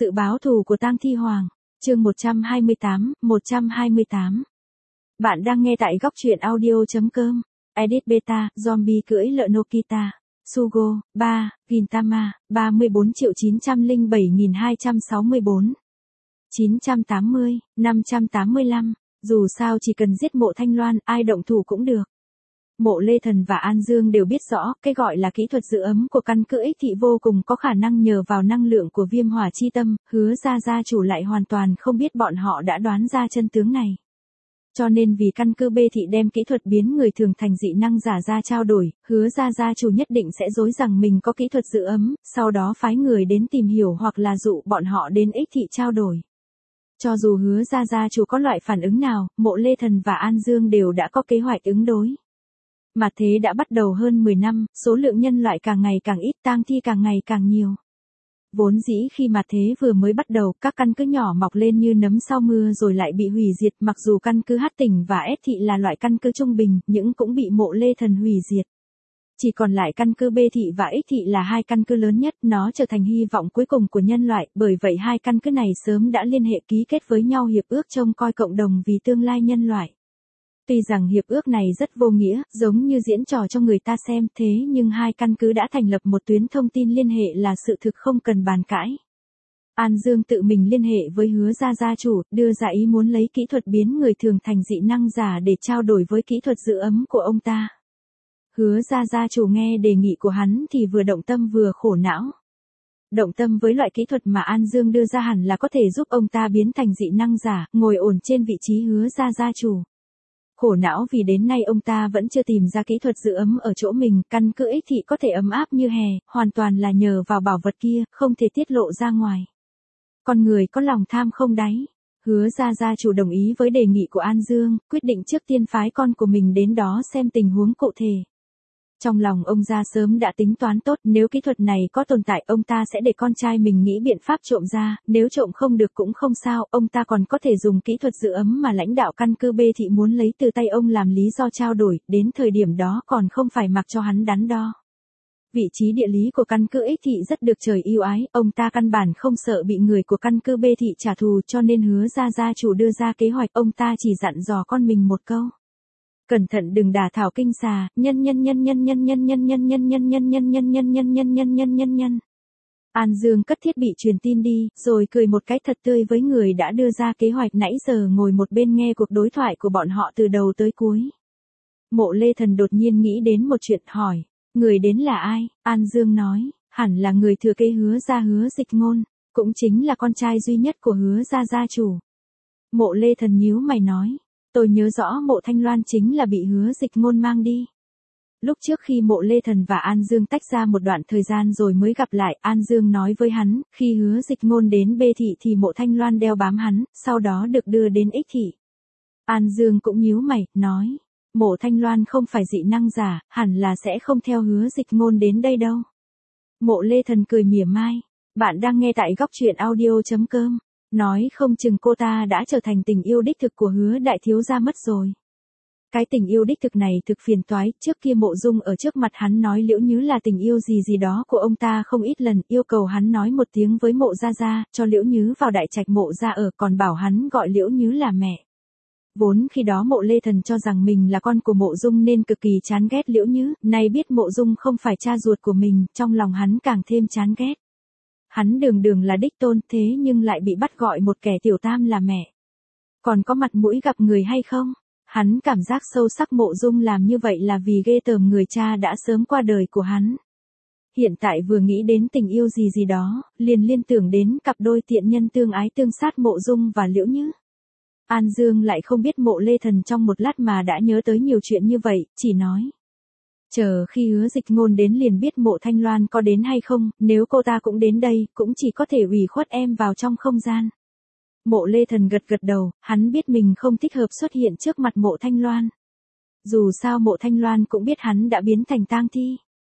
Sự báo thù của Tang Thi Hoàng, chương 128. Bạn đang nghe tại góc truyện audio.com. Edit Beta, Zombie cưỡi lợn Nokita. Sugo, 3, Gintama, 34.907.264. 980, 585. Dù sao chỉ cần giết Mộ Thanh Loan, ai động thủ cũng được. Mộ Lê Thần và An Dương đều biết rõ, cái gọi là kỹ thuật giữ ấm của căn cứ Ích Thị vô cùng có khả năng nhờ vào năng lượng của Viêm Hỏa Chi Tâm, Hứa gia chủ lại hoàn toàn không biết bọn họ đã đoán ra chân tướng này. Cho nên vì căn cứ B Thị đem kỹ thuật biến người thường thành dị năng giả ra trao đổi, Hứa gia chủ nhất định sẽ dối rằng mình có kỹ thuật giữ ấm, sau đó phái người đến tìm hiểu hoặc là dụ bọn họ đến Ích Thị trao đổi. Cho dù Hứa gia chủ có loại phản ứng nào, Mộ Lê Thần và An Dương đều đã có kế hoạch ứng đối. Mà thế đã bắt đầu hơn 10 năm, số lượng nhân loại càng ngày càng ít, tang thi càng ngày càng nhiều. Vốn dĩ khi mà thế vừa mới bắt đầu, các căn cứ nhỏ mọc lên như nấm sau mưa rồi lại bị hủy diệt, mặc dù căn cứ Hắc Tỉnh và S Thị là loại căn cứ trung bình, nhưng cũng bị Mộ Lê Thần hủy diệt. Chỉ còn lại căn cứ B Thị và X Thị là hai căn cứ lớn nhất, nó trở thành hy vọng cuối cùng của nhân loại, bởi vậy hai căn cứ này sớm đã liên hệ ký kết với nhau hiệp ước trông coi cộng đồng vì tương lai nhân loại. Tuy rằng hiệp ước này rất vô nghĩa, giống như diễn trò cho người ta xem, thế nhưng hai căn cứ đã thành lập một tuyến thông tin liên hệ là sự thực không cần bàn cãi. An Dương tự mình liên hệ với Hứa gia chủ, đưa ra ý muốn lấy kỹ thuật biến người thường thành dị năng giả để trao đổi với kỹ thuật giữ ấm của ông ta. Hứa gia chủ nghe đề nghị của hắn thì vừa động tâm vừa khổ não. Động tâm với loại kỹ thuật mà An Dương đưa ra hẳn là có thể giúp ông ta biến thành dị năng giả, ngồi ổn trên vị trí Hứa gia chủ. Khổ não vì đến nay ông ta vẫn chưa tìm ra kỹ thuật giữ ấm ở chỗ mình, căn cứ Ích Thị có thể ấm áp như hè, hoàn toàn là nhờ vào bảo vật kia, không thể tiết lộ ra ngoài. Con người có lòng tham không đáy. Hứa gia chủ đồng ý với đề nghị của An Dương, quyết định trước tiên phái con của mình đến đó xem tình huống cụ thể. Trong lòng ông gia sớm đã tính toán tốt, nếu kỹ thuật này có tồn tại ông ta sẽ để con trai mình nghĩ biện pháp trộm ra, nếu trộm không được cũng không sao, ông ta còn có thể dùng kỹ thuật giữ ấm mà lãnh đạo căn cứ B Thị muốn lấy từ tay ông làm lý do trao đổi, đến thời điểm đó còn không phải mặc cho hắn đắn đo. Vị trí địa lý của căn cứ Ích Thị rất được trời yêu ái, ông ta căn bản không sợ bị người của căn cứ B Thị trả thù, cho nên Hứa gia chủ đưa ra kế hoạch, ông ta chỉ dặn dò con mình một câu. Cẩn thận đừng đả thảo kinh xà, nhân. An Dương cất thiết bị truyền tin đi, rồi cười một cái thật tươi với người đã đưa ra kế hoạch nãy giờ ngồi một bên nghe cuộc đối thoại của bọn họ từ đầu tới cuối. Mộ Lê Thần đột nhiên nghĩ đến một chuyện hỏi, người đến là ai? An Dương nói, hẳn là người thừa kế Hứa Dịch Ngôn, cũng chính là con trai duy nhất của Hứa gia chủ. Mộ Lê Thần nhíu mày nói. Tôi nhớ rõ Mộ Thanh Loan chính là bị Hứa Dịch Ngôn mang đi. Lúc trước khi Mộ Lê Thần và An Dương tách ra một đoạn thời gian rồi mới gặp lại, An Dương nói với hắn, khi Hứa Dịch Ngôn đến B Thị thì Mộ Thanh Loan đeo bám hắn, sau đó được đưa đến Ích Thị. An Dương cũng nhíu mày, nói, Mộ Thanh Loan không phải dị năng giả, hẳn là sẽ không theo Hứa Dịch Ngôn đến đây đâu. Mộ Lê Thần cười mỉa mai, bạn đang nghe tại góc truyện audio.com. Nói không chừng cô ta đã trở thành tình yêu đích thực của Hứa đại thiếu gia mất rồi. Cái tình yêu đích thực này thực phiền toái, trước kia Mộ Dung ở trước mặt hắn nói Liễu Nhứ là tình yêu gì đó của ông ta không ít lần, yêu cầu hắn nói một tiếng với Mộ gia, cho Liễu Nhứ vào đại trạch Mộ gia ở, còn bảo hắn gọi Liễu Nhứ là mẹ. Vốn khi đó Mộ Lê Thần cho rằng mình là con của Mộ Dung nên cực kỳ chán ghét Liễu Nhứ, nay biết Mộ Dung không phải cha ruột của mình, trong lòng hắn càng thêm chán ghét. Hắn đường là đích tôn thế nhưng lại bị bắt gọi một kẻ tiểu tam là mẹ. Còn có mặt mũi gặp người hay không? Hắn cảm giác sâu sắc Mộ Dung làm như vậy là vì ghê tởm người cha đã sớm qua đời của hắn. Hiện tại vừa nghĩ đến tình yêu gì đó, liền liên tưởng đến cặp đôi tiện nhân tương ái tương sát Mộ Dung và Liễu Nhứ. An Dương lại không biết Mộ Lê Thần trong một lát mà đã nhớ tới nhiều chuyện như vậy, chỉ nói. Chờ khi Hứa Dịch Ngôn đến liền biết Mộ Thanh Loan có đến hay không, nếu cô ta cũng đến đây, cũng chỉ có thể ủy khuất em vào trong không gian. Mộ Lê Thần gật đầu, hắn biết mình không thích hợp xuất hiện trước mặt Mộ Thanh Loan. Dù sao Mộ Thanh Loan cũng biết hắn đã biến thành tang thi.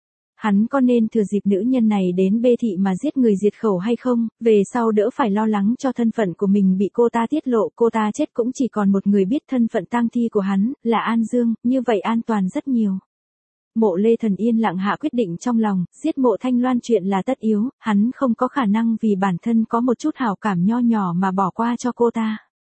Hắn có nên thừa dịp nữ nhân này đến B Thị mà giết người diệt khẩu hay không, về sau đỡ phải lo lắng cho thân phận của mình bị cô ta tiết lộ, cô ta chết cũng chỉ còn một người biết thân phận tang thi của hắn, là An Dương, như vậy an toàn rất nhiều. Mộ Lê Thần yên lặng hạ quyết định trong lòng, giết Mộ Thanh Loan chuyện là tất yếu, hắn không có khả năng vì bản thân có một chút hảo cảm nho nhỏ mà bỏ qua cho cô ta.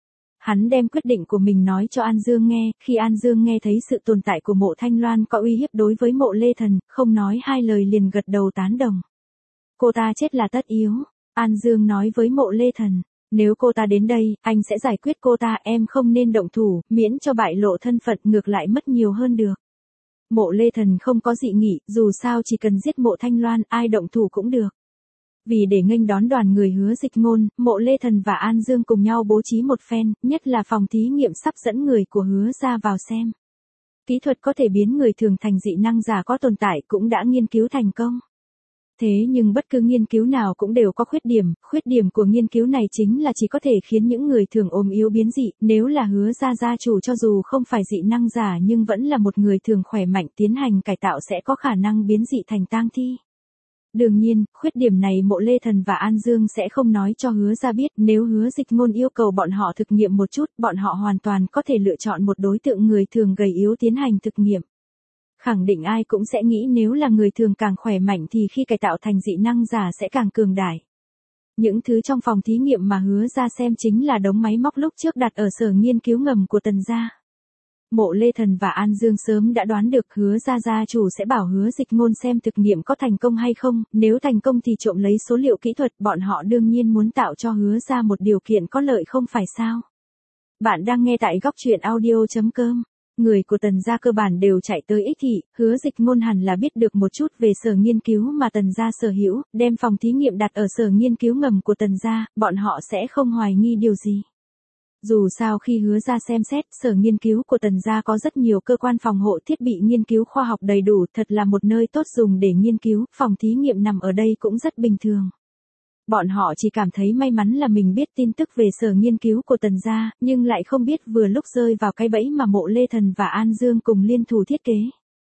Hắn đem quyết định của mình nói cho An Dương nghe, khi An Dương nghe thấy sự tồn tại của Mộ Thanh Loan có uy hiếp đối với Mộ Lê Thần, không nói hai lời liền gật đầu tán đồng. Cô ta chết là tất yếu, An Dương nói với Mộ Lê Thần, nếu cô ta đến đây, anh sẽ giải quyết cô ta, em không nên động thủ, miễn cho bại lộ thân phận ngược lại mất nhiều hơn được. Mộ Lê Thần không có dị nghị, dù sao chỉ cần giết Mộ Thanh Loan, ai động thủ cũng được. Vì để nghênh đón đoàn người Hứa Dịch Ngôn, Mộ Lê Thần và An Dương cùng nhau bố trí một phen, nhất là phòng thí nghiệm sắp dẫn người của Hứa ra vào xem. Kỹ thuật có thể biến người thường thành dị năng giả có tồn tại cũng đã nghiên cứu thành công. Thế nhưng bất cứ nghiên cứu nào cũng đều có khuyết điểm của nghiên cứu này chính là chỉ có thể khiến những người thường ốm yếu biến dị, nếu là Hứa gia chủ cho dù không phải dị năng giả nhưng vẫn là một người thường khỏe mạnh tiến hành cải tạo sẽ có khả năng biến dị thành tang thi. Đương nhiên, khuyết điểm này Mộ Lê Thần và An Dương sẽ không nói cho Hứa ra biết, nếu Hứa Dịch Ngôn yêu cầu bọn họ thực nghiệm một chút, bọn họ hoàn toàn có thể lựa chọn một đối tượng người thường gầy yếu tiến hành thực nghiệm. Khẳng định ai cũng sẽ nghĩ nếu là người thường càng khỏe mạnh thì khi cải tạo thành dị năng giả sẽ càng cường đại. Những thứ trong phòng thí nghiệm mà Hứa ra xem chính là đống máy móc lúc trước đặt ở sở nghiên cứu ngầm của Tần gia. Mộ Lê Thần và An Dương sớm đã đoán được Hứa gia chủ sẽ bảo Hứa Dịch Ngôn xem thực nghiệm có thành công hay không, nếu thành công thì trộm lấy số liệu kỹ thuật, bọn họ đương nhiên muốn tạo cho Hứa ra một điều kiện có lợi không phải sao. Bạn đang nghe tại góc truyện audio.com. Người của Tần gia cơ bản đều chạy tới Ích Thị, Hứa Dịch Ngôn hẳn là biết được một chút về sở nghiên cứu mà Tần gia sở hữu, đem phòng thí nghiệm đặt ở sở nghiên cứu ngầm của Tần gia, bọn họ sẽ không hoài nghi điều gì. Dù sao khi Hứa ra xem xét, sở nghiên cứu của Tần gia có rất nhiều cơ quan phòng hộ thiết bị nghiên cứu khoa học đầy đủ, thật là một nơi tốt dùng để nghiên cứu, phòng thí nghiệm nằm ở đây cũng rất bình thường. Bọn họ chỉ cảm thấy may mắn là mình biết tin tức về sở nghiên cứu của Tần gia, nhưng lại không biết vừa lúc rơi vào cái bẫy mà Mộ Lê Thần và An Dương cùng liên thủ thiết kế.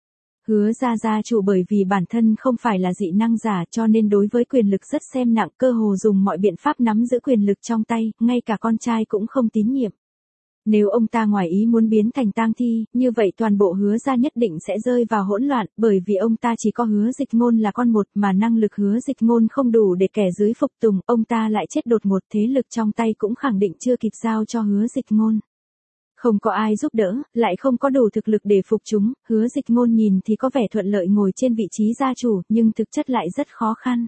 Hứa gia chủ bởi vì bản thân không phải là dị năng giả cho nên đối với quyền lực rất xem nặng, cơ hồ dùng mọi biện pháp nắm giữ quyền lực trong tay, ngay cả con trai cũng không tín nhiệm. Nếu ông ta ngoài ý muốn biến thành tang thi, như vậy toàn bộ Hứa gia nhất định sẽ rơi vào hỗn loạn, bởi vì ông ta chỉ có Hứa Dịch Ngôn là con một mà năng lực Hứa Dịch Ngôn không đủ để kẻ dưới phục tùng, ông ta lại chết đột ngột, thế lực trong tay cũng khẳng định chưa kịp giao cho Hứa Dịch Ngôn. Không có ai giúp đỡ, lại không có đủ thực lực để phục chúng, Hứa Dịch Ngôn nhìn thì có vẻ thuận lợi ngồi trên vị trí gia chủ, nhưng thực chất lại rất khó khăn.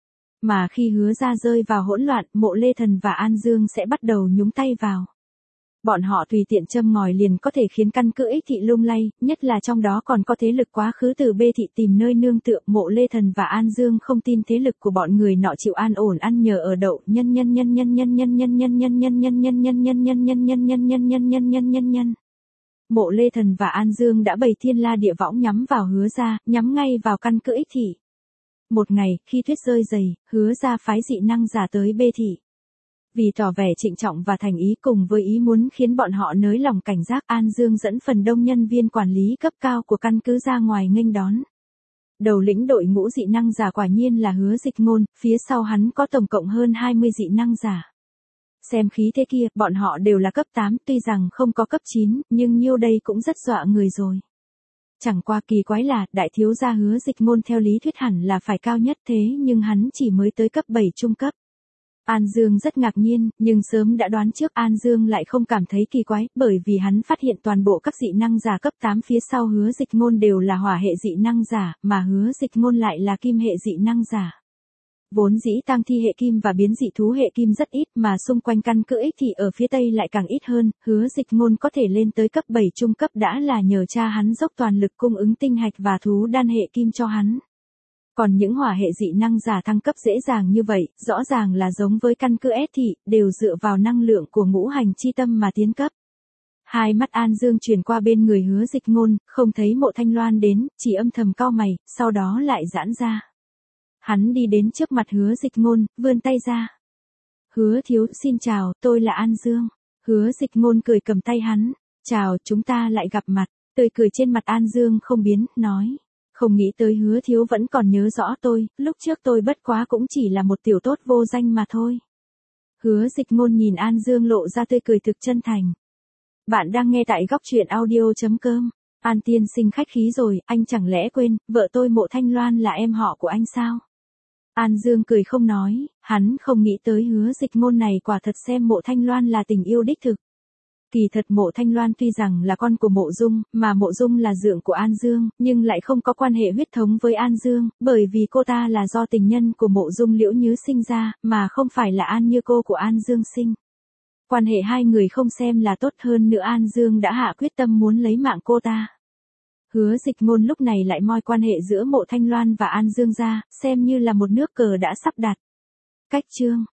Mà khi Hứa gia rơi vào hỗn loạn, Mộ Lê Thần và An Dương sẽ bắt đầu nhúng tay vào. Bọn họ tùy tiện châm ngòi liền có thể khiến căn cứ Ích Thị lung lay, nhất là trong đó còn có thế lực quá khứ từ B thị tìm nơi nương tựa. Mộ Lê Thần và An Dương không tin thế lực của bọn người nọ chịu an ổn ăn nhờ ở đậu. Mộ Lê Thần và An Dương đã bày thiên la địa võng nhắm vào Hứa gia, nhắm ngay vào căn cứ Ích Thị. Một ngày, khi tuyết rơi dày, Hứa gia phái dị năng giả tới B thị. Vì tỏ vẻ trịnh trọng và thành ý cùng với ý muốn khiến bọn họ nới lòng cảnh giác, An Dương dẫn phần đông nhân viên quản lý cấp cao của căn cứ ra ngoài nghênh đón. Đầu lĩnh đội ngũ dị năng giả quả nhiên là Hứa Dịch Ngôn, phía sau hắn có tổng cộng hơn 20 dị năng giả. Xem khí thế kia, bọn họ đều là cấp 8, tuy rằng không có cấp 9, nhưng nhiêu đây cũng rất dọa người rồi. Chẳng qua kỳ quái là, đại thiếu gia Hứa Dịch Ngôn theo lý thuyết hẳn là phải cao nhất thế nhưng hắn chỉ mới tới cấp 7 trung cấp. An Dương rất ngạc nhiên, nhưng sớm đã đoán trước An Dương lại không cảm thấy kỳ quái, bởi vì hắn phát hiện toàn bộ các dị năng giả cấp 8 phía sau Hứa Dịch Ngôn đều là hỏa hệ dị năng giả, mà Hứa Dịch Ngôn lại là kim hệ dị năng giả. Vốn dĩ tang thi hệ kim và biến dị thú hệ kim rất ít mà xung quanh căn cứ Ích Thị ở phía tây lại càng ít hơn, Hứa Dịch Ngôn có thể lên tới cấp 7 trung cấp đã là nhờ cha hắn dốc toàn lực cung ứng tinh hạch và thú đan hệ kim cho hắn. Còn những hỏa hệ dị năng giả thăng cấp dễ dàng như vậy, rõ ràng là giống với căn cứ S thị, đều dựa vào năng lượng của ngũ hành chi tâm mà tiến cấp. Hai mắt An Dương chuyển qua bên người Hứa Dịch Ngôn, không thấy Mộ Thanh Loan đến, chỉ âm thầm cau mày, sau đó lại giãn ra. Hắn đi đến trước mặt Hứa Dịch Ngôn, vươn tay ra. Hứa thiếu, xin chào, tôi là An Dương. Hứa Dịch Ngôn cười cầm tay hắn. Chào, chúng ta lại gặp mặt. Tươi cười trên mặt An Dương không biến, nói. Không nghĩ tới Hứa thiếu vẫn còn nhớ rõ tôi, lúc trước tôi bất quá cũng chỉ là một tiểu tốt vô danh mà thôi. Hứa Dịch Ngôn nhìn An Dương lộ ra tươi cười thực chân thành. Bạn đang nghe tại góc truyện audio.com. An tiên sinh khách khí rồi, anh chẳng lẽ quên, vợ tôi Mộ Thanh Loan là em họ của anh sao? An Dương cười không nói, hắn không nghĩ tới Hứa Dịch Ngôn này quả thật xem Mộ Thanh Loan là tình yêu đích thực. Kỳ thật Mộ Thanh Loan tuy rằng là con của Mộ Dung, mà Mộ Dung là dượng của An Dương, nhưng lại không có quan hệ huyết thống với An Dương, bởi vì cô ta là do tình nhân của Mộ Dung Liễu Nhứ sinh ra, mà không phải là An Như cô của An Dương sinh. Quan hệ hai người không xem là tốt, hơn nữa An Dương đã hạ quyết tâm muốn lấy mạng cô ta. Hứa Dịch Ngôn lúc này lại moi quan hệ giữa Mộ Thanh Loan và An Dương ra, xem như là một nước cờ đã sắp đặt. Cách chương